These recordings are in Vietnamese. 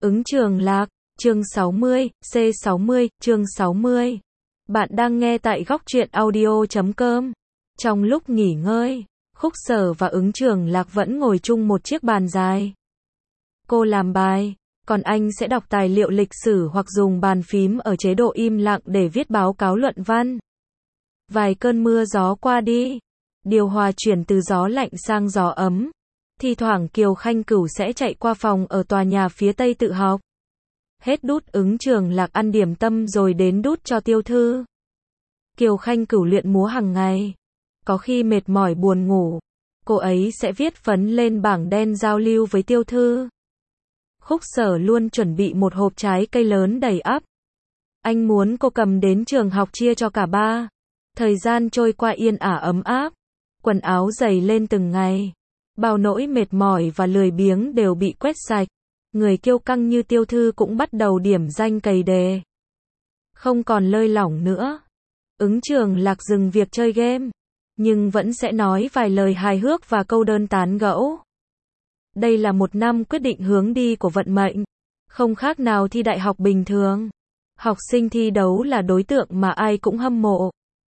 Ứng Trường Lạc, chương 60, C60, chương 60. Bạn đang nghe tại góc truyện audio.com. Trong lúc nghỉ ngơi, Khúc Sở và Ứng Trường Lạc vẫn ngồi chung một chiếc bàn dài. Cô làm bài, còn anh sẽ đọc tài liệu lịch sử hoặc dùng bàn phím ở chế độ im lặng để viết báo cáo luận văn. Vài cơn mưa gió qua đi, điều hòa chuyển từ gió lạnh sang gió ấm. Thi thoảng Kiều Khanh Cửu sẽ chạy qua phòng ở tòa nhà phía tây tự học. Hết đút Ứng Trường Lạc ăn điểm tâm rồi đến đút cho Tiêu Thư. Kiều Khanh Cửu luyện múa hàng ngày. Có khi mệt mỏi buồn ngủ, cô ấy sẽ viết phấn lên bảng đen giao lưu với Tiêu Thư. Khúc Sở luôn chuẩn bị một hộp trái cây lớn đầy ắp. Anh muốn cô cầm đến trường học chia cho cả ba. Thời gian trôi qua yên ả ấm áp. Quần áo dày lên từng ngày. Bao nỗi mệt mỏi và lười biếng đều bị quét sạch. Người kiêu căng như Tiêu Thư cũng bắt đầu điểm danh cày đề. Không còn lơi lỏng nữa. Ứng Trường Lạc dừng việc chơi game, nhưng vẫn sẽ nói vài lời hài hước và câu đơn tán gẫu. Đây là một năm quyết định hướng đi của vận mệnh. Không khác nào thi đại học bình thường. Học sinh thi đấu là đối tượng mà ai cũng hâm mộ.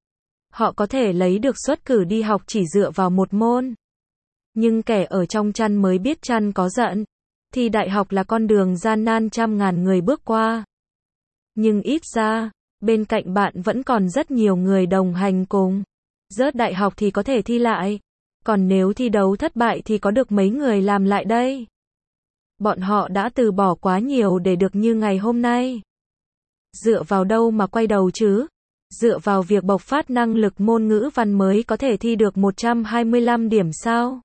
Họ có thể lấy được suất cử đi học chỉ dựa vào một môn. Nhưng kẻ ở trong chăn mới biết chăn có giận. Thi đại học là con đường gian nan trăm ngàn người bước qua. Nhưng ít ra, bên cạnh bạn vẫn còn rất nhiều người đồng hành cùng. Rớt đại học thì có thể thi lại. Còn nếu thi đấu thất bại thì có được mấy người làm lại đây. Bọn họ đã từ bỏ quá nhiều để được như ngày hôm nay. Dựa vào đâu mà quay đầu chứ? Dựa vào việc bộc phát năng lực môn ngữ văn mới có thể thi được 125 điểm sao?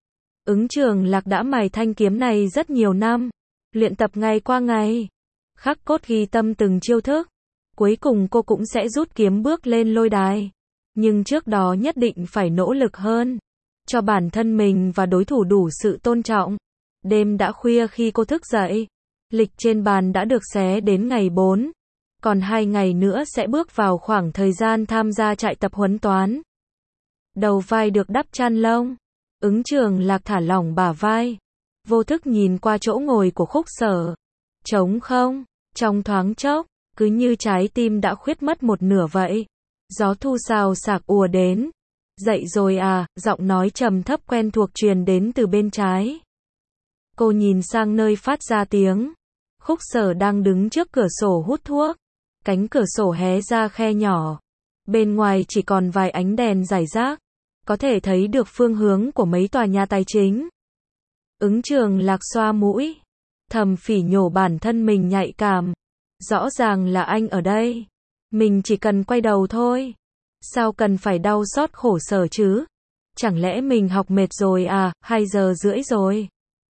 Ứng Trường Lạc đã mài thanh kiếm này rất nhiều năm. Luyện tập ngày qua ngày. Khắc cốt ghi tâm từng chiêu thức. Cuối cùng cô cũng sẽ rút kiếm bước lên lôi đài. Nhưng trước đó nhất định phải nỗ lực hơn. Cho bản thân mình và đối thủ đủ sự tôn trọng. Đêm đã khuya khi cô thức dậy. Lịch trên bàn đã được xé đến ngày 4. Còn 2 ngày nữa sẽ bước vào khoảng thời gian tham gia trại tập huấn toán. Đầu vai được đắp chăn lông. Ứng Trường Lạc thả lỏng bả vai. Vô thức nhìn qua chỗ ngồi của Khúc Sở. Trống không, trong thoáng chốc, cứ như trái tim đã khuyết mất một nửa vậy. Gió thu xào xạc ùa đến. Dậy rồi à, giọng nói trầm thấp quen thuộc truyền đến từ bên trái. Cô nhìn sang nơi phát ra tiếng. Khúc Sở đang đứng trước cửa sổ hút thuốc. Cánh cửa sổ hé ra khe nhỏ. Bên ngoài chỉ còn vài ánh đèn rải rác. Có thể thấy được phương hướng của mấy tòa nhà tài chính. Ứng Trường Lạc xoa mũi. Thầm phỉ nhổ bản thân mình nhạy cảm. Rõ ràng là anh ở đây. Mình chỉ cần quay đầu thôi. Sao cần phải đau xót khổ sở chứ? Chẳng lẽ mình học mệt rồi à, 2 giờ rưỡi rồi.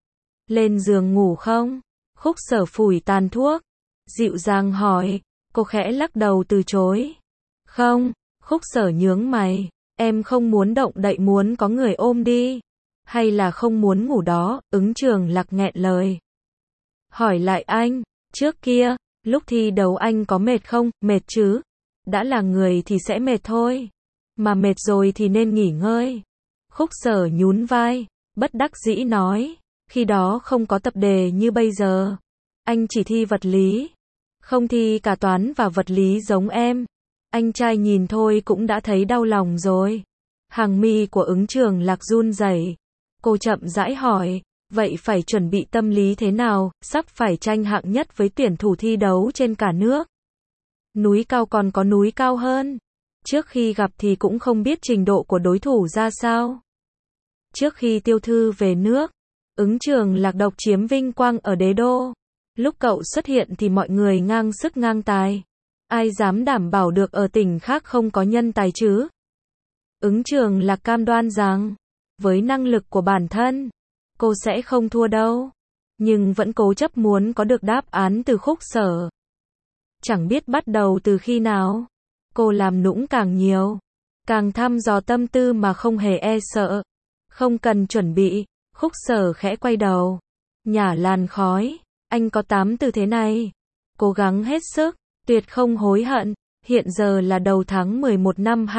Lên giường ngủ không? Khúc Sở phủi tàn thuốc. Dịu dàng hỏi. Cô khẽ lắc đầu từ chối. Không, Khúc Sở nhướng mày. Em không muốn động đậy, muốn có người ôm đi. Hay là không muốn ngủ đó? Ứng Trường Lạc nghẹn lời. Hỏi lại anh, trước kia, lúc thi đấu anh có mệt không? Mệt chứ. Đã là người thì sẽ mệt thôi. Mà mệt rồi thì nên nghỉ ngơi. Khúc Sở nhún vai, bất đắc dĩ nói. Khi đó không có tập đề như bây giờ. Anh chỉ thi vật lý. Không thi cả toán và vật lý giống em. Anh trai nhìn thôi cũng đã thấy đau lòng rồi. Hàng mi của Ứng Trường Lạc run rẩy. Cô chậm rãi hỏi, vậy phải chuẩn bị tâm lý thế nào, sắp phải tranh hạng nhất với tuyển thủ thi đấu trên cả nước. Núi cao còn có núi cao hơn. Trước khi gặp thì cũng không biết trình độ của đối thủ ra sao. Trước khi Tiêu Thư về nước, Ứng Trường Lạc độc chiếm vinh quang ở đế đô. Lúc cậu xuất hiện thì mọi người ngang sức ngang tài. Ai dám đảm bảo được ở tỉnh khác không có nhân tài chứ? Ứng Trường Lạc cam đoan rằng, với năng lực của bản thân, cô sẽ không thua đâu. Nhưng vẫn cố chấp muốn có được đáp án từ Khúc Sở. Chẳng biết bắt đầu từ khi nào, cô làm nũng càng nhiều, càng thăm dò tâm tư mà không hề e sợ. Không cần chuẩn bị, Khúc Sở khẽ quay đầu, nhả làn khói. Anh có 8 từ thế này. Cố gắng hết sức, tuyệt không hối hận. Hiện giờ là đầu tháng 11 năm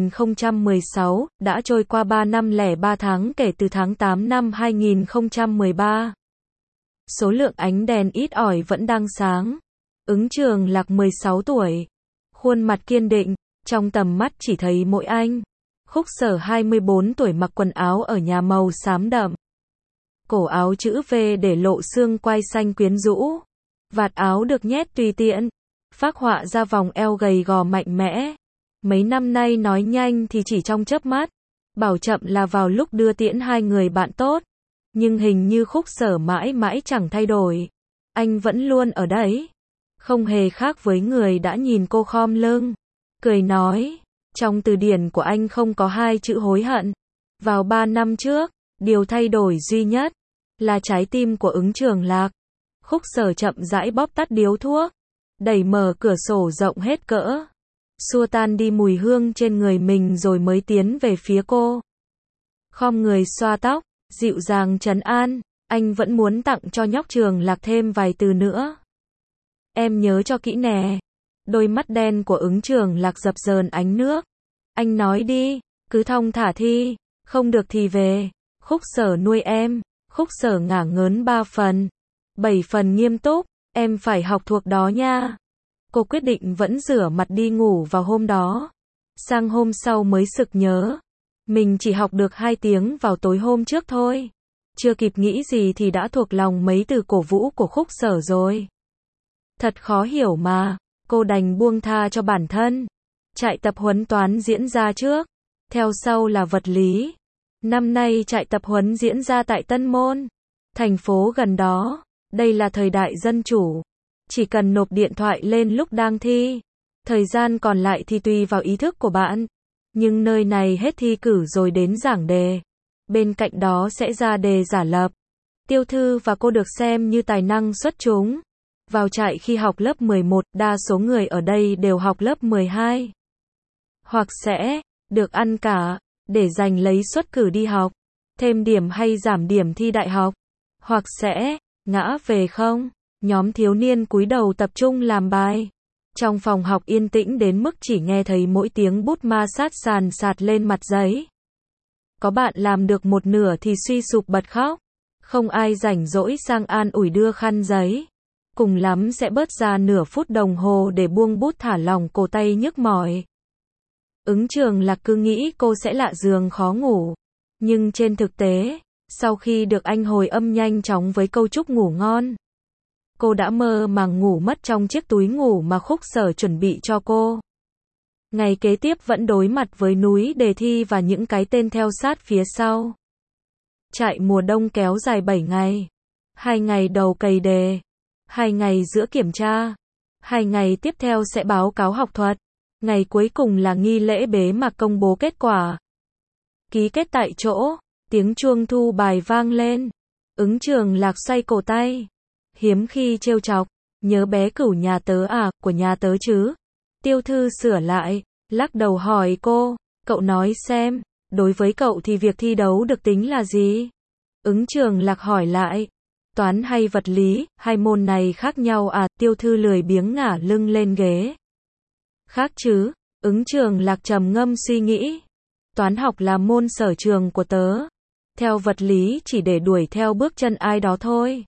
2016, đã trôi qua 3 năm lẻ 3 tháng kể từ tháng 8 năm 2013. số lượng ánh đèn ít ỏi vẫn đang sáng. Ứng Trường Lạc 16 tuổi, khuôn mặt kiên định, trong tầm mắt chỉ thấy mỗi anh. Khúc Sở 24 tuổi mặc quần áo ở nhà màu xám đậm. Cổ áo chữ V để lộ xương quai xanh quyến rũ. Vạt áo được nhét tùy tiện, phác họa ra vòng eo gầy gò mạnh mẽ. Mấy năm nay nói nhanh thì chỉ trong chớp mắt, bảo chậm là vào lúc đưa tiễn hai người bạn tốt. Nhưng hình như Khúc Sở mãi mãi chẳng thay đổi. Anh vẫn luôn ở đấy. Không hề khác với người đã nhìn cô khom lưng. Cười nói, trong từ điển của anh không có hai chữ hối hận. Vào 3 năm trước, điều thay đổi duy nhất là trái tim của Ứng Trường Lạc. Khúc Sở chậm rãi bóp tắt điếu thuốc, đẩy mở cửa sổ rộng hết cỡ, xua tan đi mùi hương trên người mình rồi mới tiến về phía cô. Khom người xoa tóc, dịu dàng trấn an, anh vẫn muốn tặng cho nhóc Trường Lạc thêm vài từ nữa. Em nhớ cho kỹ nè. Đôi mắt đen của Ứng Trường Lạc dập dờn ánh nước. Anh nói đi, cứ thong thả thi, không được thì về. Khúc Sở nuôi em. Khúc Sở ngả ngớn 3 phần. 7 phần nghiêm túc, em phải học thuộc đó nha. Cô quyết định vẫn rửa mặt đi ngủ vào hôm đó. Sang hôm sau mới sực nhớ. Mình chỉ học được 2 tiếng vào tối hôm trước thôi. Chưa kịp nghĩ gì thì đã thuộc lòng mấy từ cổ vũ của Khúc Sở rồi. Thật khó hiểu mà, cô đành buông tha cho bản thân. Trại tập huấn toán diễn ra trước, theo sau là vật lý. Năm nay trại tập huấn diễn ra tại Tân Môn, thành phố gần đó. Đây là thời đại dân chủ. Chỉ cần nộp điện thoại lên lúc đang thi. Thời gian còn lại thì tùy vào ý thức của bạn. Nhưng nơi này hết thi cử rồi đến giảng đề. Bên cạnh đó sẽ ra đề giả lập. Tiêu Thư và cô được xem như tài năng xuất chúng. Vào trại khi học lớp 11, đa số người ở đây đều học lớp 12. Hoặc sẽ được ăn cả, để giành lấy suất cử đi học, thêm điểm hay giảm điểm thi đại học. Hoặc sẽ ngã về không. Nhóm thiếu niên cúi đầu tập trung làm bài. Trong phòng học yên tĩnh đến mức chỉ nghe thấy mỗi tiếng bút ma sát sàn sạt lên mặt giấy. Có bạn làm được một nửa thì suy sụp bật khóc. Không ai rảnh rỗi sang an ủi đưa khăn giấy. Cùng lắm sẽ bớt ra nửa phút đồng hồ để buông bút thả lỏng cổ tay nhức mỏi. Ứng Trường Lạc cứ nghĩ cô sẽ lạ giường khó ngủ. Nhưng trên thực tế, sau khi được anh hồi âm nhanh chóng với câu chúc ngủ ngon, cô đã mơ màng ngủ mất trong chiếc túi ngủ mà Khúc Sở chuẩn bị cho cô. Ngày kế tiếp vẫn đối mặt với núi đề thi và những cái tên theo sát phía sau. Trại mùa đông kéo dài 7 ngày. 2 ngày đầu cày đề. 2 ngày giữa kiểm tra. 2 ngày tiếp theo sẽ báo cáo học thuật. Ngày cuối cùng là nghi lễ bế mạc công bố kết quả. Ký kết tại chỗ, tiếng chuông thu bài vang lên. Ứng Trường Lạc xoay cổ tay. Hiếm khi trêu chọc, nhớ bé Cửu nhà tớ à, của nhà tớ chứ. Tiêu Thư sửa lại, lắc đầu hỏi cô, cậu nói xem, đối với cậu thì việc thi đấu được tính là gì? Ứng Trường Lạc hỏi lại, toán hay vật lý, hai môn này khác nhau à? Tiêu Thư lười biếng ngả lưng lên ghế. Khác chứ. Ứng Trường Lạc trầm ngâm suy nghĩ. Toán học là môn sở trường của tớ. Theo vật lý chỉ để đuổi theo bước chân ai đó thôi.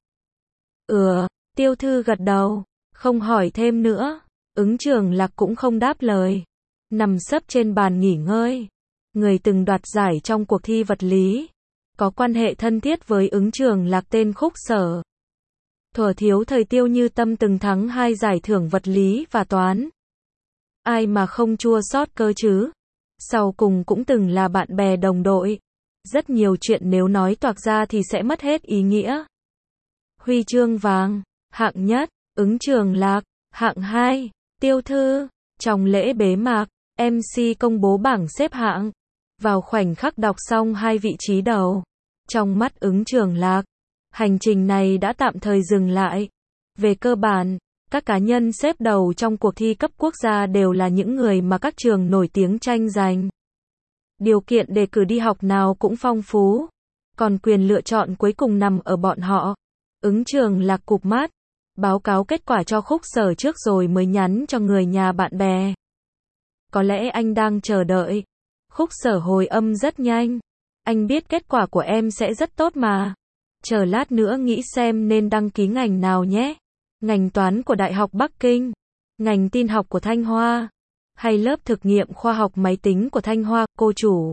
Tiêu Thư gật đầu, không hỏi thêm nữa. Ứng Trường Lạc cũng không đáp lời. Nằm sấp trên bàn nghỉ ngơi. Người từng đoạt giải trong cuộc thi vật lý, có quan hệ thân thiết với Ứng Trường Lạc tên Khúc Sở. Thuở thiếu thời Tiêu Như Tâm từng thắng 2 giải thưởng vật lý và toán. Ai mà không chua xót cơ chứ. Sau cùng cũng từng là bạn bè đồng đội. Rất nhiều chuyện nếu nói toạc ra thì sẽ mất hết ý nghĩa. Huy chương vàng, hạng nhất, Ứng Trường Lạc, hạng 2, Tiêu Thư. Trong lễ bế mạc, MC công bố bảng xếp hạng. Vào khoảnh khắc đọc xong 2 vị trí đầu, trong mắt Ứng Trường Lạc, hành trình này đã tạm thời dừng lại. Về cơ bản, các cá nhân xếp đầu trong cuộc thi cấp quốc gia đều là những người mà các trường nổi tiếng tranh giành. Điều kiện đề cử đi học nào cũng phong phú, còn quyền lựa chọn cuối cùng nằm ở bọn họ. Ứng Trường Lạc cụp mắt, báo cáo kết quả cho Khúc Sở trước rồi mới nhắn cho người nhà bạn bè. Có lẽ anh đang chờ đợi. Khúc Sở hồi âm rất nhanh. Anh biết kết quả của em sẽ rất tốt mà. chờ lát nữa nghĩ xem nên đăng ký ngành nào nhé. Ngành toán của Đại học Bắc Kinh, ngành tin học của Thanh Hoa, hay lớp thực nghiệm khoa học máy tính của Thanh Hoa, cô chủ.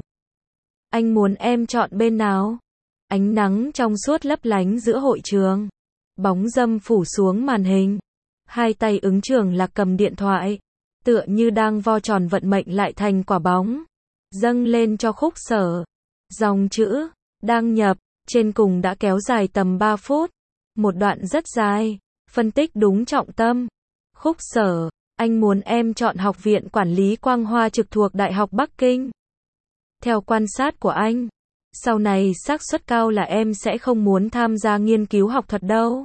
Anh muốn em chọn bên nào? Ánh nắng trong suốt lấp lánh giữa hội trường. Bóng râm phủ xuống màn hình. Hai tay Ứng Trường Lạc cầm điện thoại, tựa như đang vo tròn vận mệnh lại thành quả bóng. Dâng lên cho Khúc Sở. Dòng chữ, đang nhập, trên cùng đã kéo dài tầm 3 phút. Một đoạn rất dài, phân tích đúng trọng tâm. Khúc Sở, anh muốn em chọn Học viện Quản lý Quang Hoa trực thuộc Đại học Bắc Kinh. Theo quan sát của anh, sau này xác suất cao là em sẽ không muốn tham gia nghiên cứu học thuật đâu.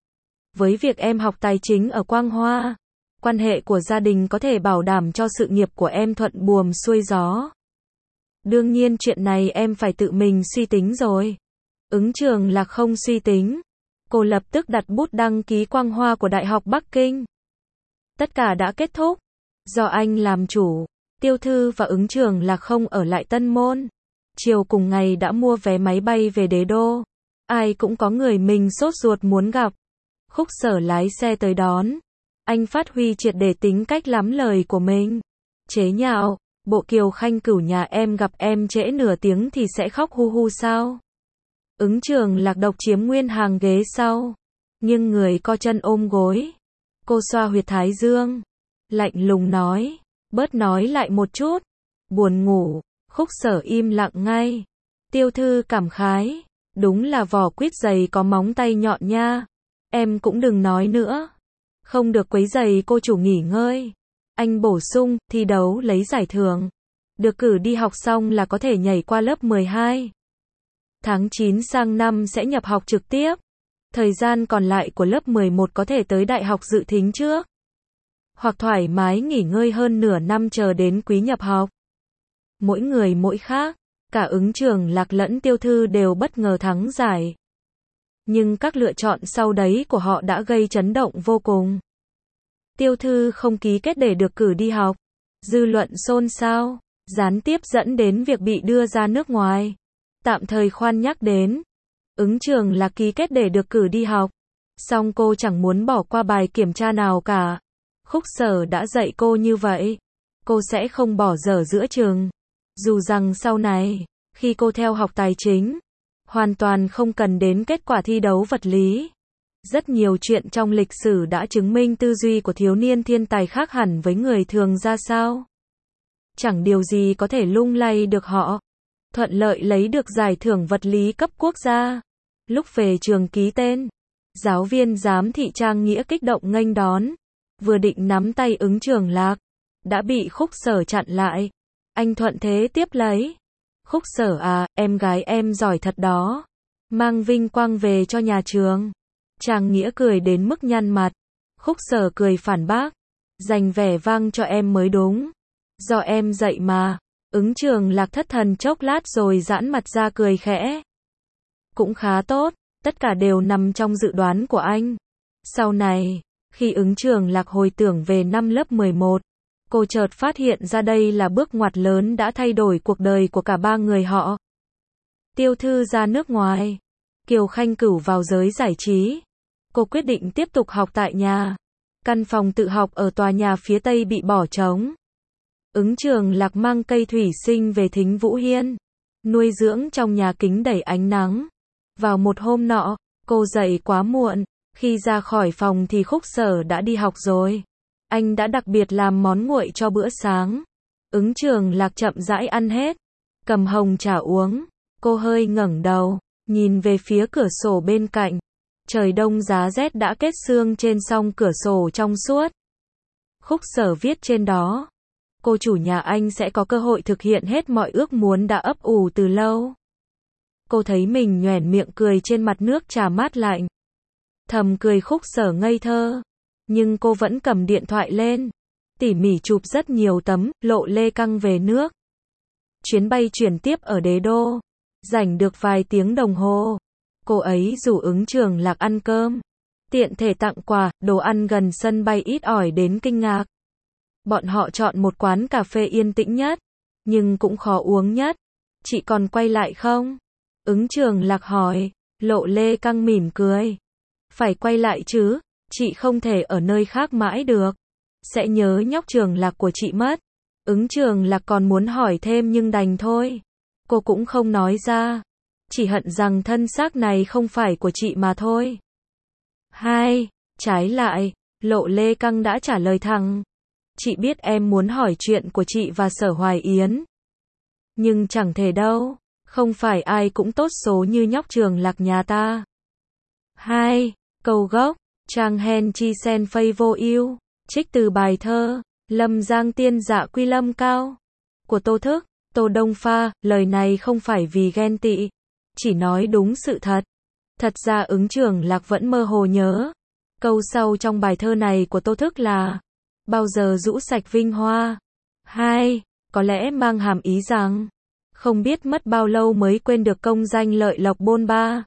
Với việc em học tài chính ở Quang Hoa, quan hệ của gia đình có thể bảo đảm cho sự nghiệp của em thuận buồm xuôi gió. Đương nhiên chuyện này em phải tự mình suy tính rồi. Ứng Trường Lạc không suy tính. Cô lập tức đặt bút đăng ký Quang Hoa của Đại học Bắc Kinh. Tất cả đã kết thúc. Do anh làm chủ, Tiêu Thư và Ứng Trường Lạc không ở lại Tân Môn. Chiều cùng ngày đã mua vé máy bay về Đế Đô. Ai cũng có người mình sốt ruột muốn gặp. Khúc Sở lái xe tới đón. Anh phát huy triệt để tính cách lắm lời của mình. Chế nhạo, bộ Kiều Khanh Cửu nhà em gặp em trễ nửa tiếng thì sẽ khóc hu hu sao? Ứng Trường Lạc độc chiếm nguyên hàng ghế sau. Nhưng người co chân ôm gối. Cô xoa huyệt thái dương. Lạnh lùng nói. Bớt nói lại một chút. Buồn ngủ. Khúc Sở im lặng ngay. Tiêu Thư cảm khái. Đúng là vỏ quýt dày có móng tay nhọn nha. Em cũng đừng nói nữa. Không được quấy rầy cô chủ nghỉ ngơi. Anh bổ sung, thi đấu lấy giải thưởng. Được cử đi học xong là có thể nhảy qua lớp 12. Tháng 9 sang năm sẽ nhập học trực tiếp. Thời gian còn lại của lớp 11 có thể tới đại học dự thính trước. Hoặc thoải mái nghỉ ngơi hơn nửa năm chờ đến quý nhập học. Mỗi người mỗi khác. Cả Ứng Trường Lạc lẫn Tiêu Thư đều bất ngờ thắng giải. Nhưng các lựa chọn sau đấy của họ đã gây chấn động vô cùng. Tiêu Thư không ký kết để được cử đi học. Dư luận xôn xao, gián tiếp dẫn đến việc bị đưa ra nước ngoài. Tạm thời khoan nhắc đến. Ứng Trường Lạc ký kết để được cử đi học. Song cô chẳng muốn bỏ qua bài kiểm tra nào cả. Khúc Sở đã dạy cô như vậy. Cô sẽ không bỏ dở giữa chừng. Dù rằng sau này, khi cô theo học tài chính, hoàn toàn không cần đến kết quả thi đấu vật lý. Rất nhiều chuyện trong lịch sử đã chứng minh tư duy của thiếu niên thiên tài khác hẳn với người thường ra sao. Chẳng điều gì có thể lung lay được họ. Thuận lợi lấy được giải thưởng vật lý cấp quốc gia. Lúc về trường ký tên, giáo viên giám thị Trang Nghĩa kích động nghênh đón. Vừa định nắm tay Ứng Trường Lạc, đã bị Khúc Sở chặn lại. Anh thuận thế tiếp lấy. Khúc Sở à, em gái em giỏi thật đó. Mang vinh quang về cho nhà trường. Trang Nghĩa cười đến mức nhăn mặt. Khúc Sở cười phản bác. Dành vẻ vang cho em mới đúng. Do em dạy mà. Ứng Trường Lạc thất thần chốc lát rồi giãn mặt ra cười khẽ. Cũng khá tốt, tất cả đều nằm trong dự đoán của anh. Sau này, khi Ứng Trường Lạc hồi tưởng về năm lớp 11, cô chợt phát hiện ra đây là bước ngoặt lớn đã thay đổi cuộc đời của cả ba người họ. Tiêu Thư ra nước ngoài, Kiều Khanh Cửu vào giới giải trí. Cô quyết định tiếp tục học tại nhà. Căn phòng tự học ở tòa nhà phía Tây bị bỏ trống. Ứng Trường Lạc mang cây thủy sinh về Thính Vũ Hiên, nuôi dưỡng trong nhà kính đầy ánh nắng. Vào một hôm nọ, cô dậy quá muộn. Khi ra khỏi phòng thì Khúc Sở đã đi học rồi. Anh đã đặc biệt làm món nguội cho bữa sáng. Ứng Trường Lạc chậm rãi ăn hết. Cầm hồng trà uống. Cô hơi ngẩng đầu, nhìn về phía cửa sổ bên cạnh. Trời đông giá rét đã kết sương trên song cửa sổ trong suốt. Khúc Sở viết trên đó. Cô chủ nhà anh sẽ có cơ hội thực hiện hết mọi ước muốn đã ấp ủ từ lâu. Cô thấy mình nhoẻn miệng cười trên mặt nước trà mát lạnh. Thầm cười Khúc Sở ngây thơ. Nhưng cô vẫn cầm điện thoại lên. Tỉ mỉ chụp rất nhiều tấm, lộ lê căng về nước. Chuyến bay chuyển tiếp ở Đế Đô. Rảnh được vài tiếng đồng hồ. Cô ấy rủ Ứng Trường Lạc ăn cơm. Tiện thể tặng quà, đồ ăn gần sân bay ít ỏi đến kinh ngạc. Bọn họ chọn một quán cà phê yên tĩnh nhất, nhưng cũng khó uống nhất. Chị còn quay lại không? Ứng Trường Lạc hỏi. Lộ Lê Căng mỉm cười. Phải quay lại chứ, chị không thể ở nơi khác mãi được. Sẽ nhớ nhóc Trường Lạc của chị mất. Ứng Trường Lạc còn muốn hỏi thêm nhưng đành thôi. Cô cũng không nói ra. Chỉ hận rằng thân xác này không phải của chị mà thôi. Trái lại, Lộ Lê Căng đã trả lời thẳng. Chị biết em muốn hỏi chuyện của chị và Sở Hoài Yến. Nhưng chẳng thể đâu. Không phải ai cũng tốt số như nhóc Trường Lạc nhà ta. Câu gốc, Trang hen chi sen phây vô ưu. Trích từ bài thơ, Lâm Giang tiên dạ quy lâm cao. Của Tô Thức, Tô Đông Pha, lời này không phải vì ghen tị. Chỉ nói đúng sự thật. Thật ra Ứng Trường Lạc vẫn mơ hồ nhớ. Câu sau trong bài thơ này của Tô Thức là bao giờ rũ sạch vinh hoa. Có lẽ mang hàm ý rằng không biết mất bao lâu mới quên được công danh lợi lộc bôn ba.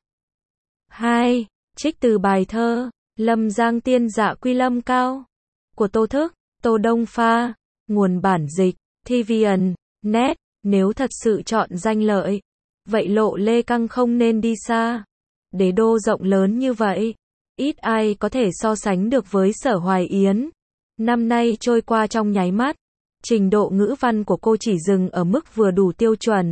Trích từ bài thơ Lâm Giang tiên dạ quy lâm cao của Tô Thức, Tô Đông Pha. Nguồn bản dịch TVN Net. Nếu thật sự chọn danh lợi, vậy Lộ Lê Căng không nên đi xa. Đế đô rộng lớn như vậy, ít ai có thể so sánh được với Sở Hoài Yến. Năm nay trôi qua trong nháy mắt. Trình độ ngữ văn của cô chỉ dừng ở mức vừa đủ tiêu chuẩn.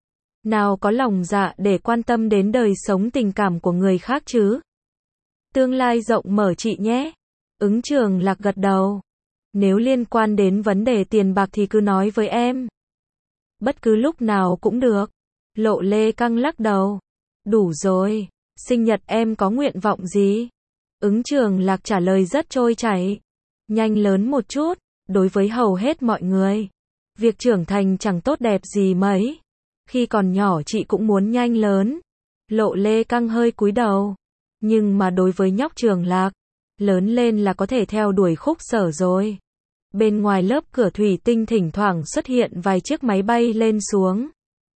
Nào có lòng dạ để quan tâm đến đời sống tình cảm của người khác chứ. Tương lai rộng mở chị nhé. Ứng Trường Lạc gật đầu. Nếu liên quan đến vấn đề tiền bạc thì cứ nói với em. Bất cứ lúc nào cũng được. Lộ Lê Căng lắc đầu. Đủ rồi. Sinh nhật em có nguyện vọng gì? Ứng Trường Lạc trả lời rất trôi chảy. Nhanh lớn một chút. Đối với hầu hết mọi người, việc trưởng thành chẳng tốt đẹp gì mấy. Khi còn nhỏ chị cũng muốn nhanh lớn. Lộ Lê Căng hơi cúi đầu. Nhưng mà đối với nhóc Trường Lạc, lớn lên là có thể theo đuổi Khúc Sở rồi. Bên ngoài lớp cửa thủy tinh thỉnh thoảng xuất hiện vài chiếc máy bay lên xuống.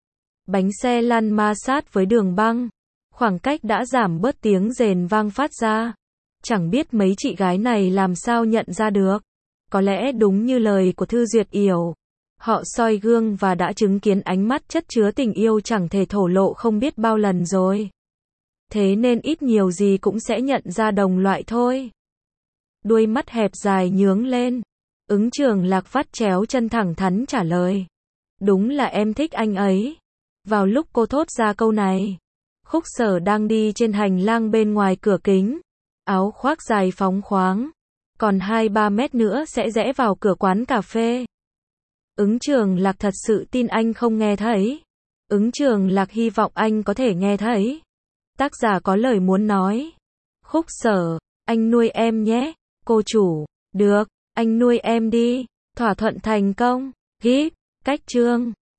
Bánh xe lăn ma sát với đường băng. Khoảng cách đã giảm bớt tiếng rền vang phát ra. Chẳng biết mấy chị gái này làm sao nhận ra được. Có lẽ đúng như lời của Thư Duyệt Yểu. Họ soi gương và đã chứng kiến ánh mắt chất chứa tình yêu chẳng thể thổ lộ không biết bao lần rồi. Thế nên ít nhiều gì cũng sẽ nhận ra đồng loại thôi. Đuôi mắt hẹp dài nhướng lên. Ứng Trường Lạc vắt chéo chân thẳng thắn trả lời. Đúng là em thích anh ấy. Vào lúc cô thốt ra câu này, Khúc Sở đang đi trên hành lang bên ngoài cửa kính. Áo khoác dài phóng khoáng. Còn 2-3 mét nữa sẽ rẽ vào cửa quán cà phê. Ứng Trường Lạc thật sự tin anh không nghe thấy. Ứng Trường Lạc hy vọng anh có thể nghe thấy. Tác giả có lời muốn nói. Khúc Sở, anh nuôi em nhé. Cô chủ, được, anh nuôi em đi. Thỏa thuận thành công. Gíp, cách chương.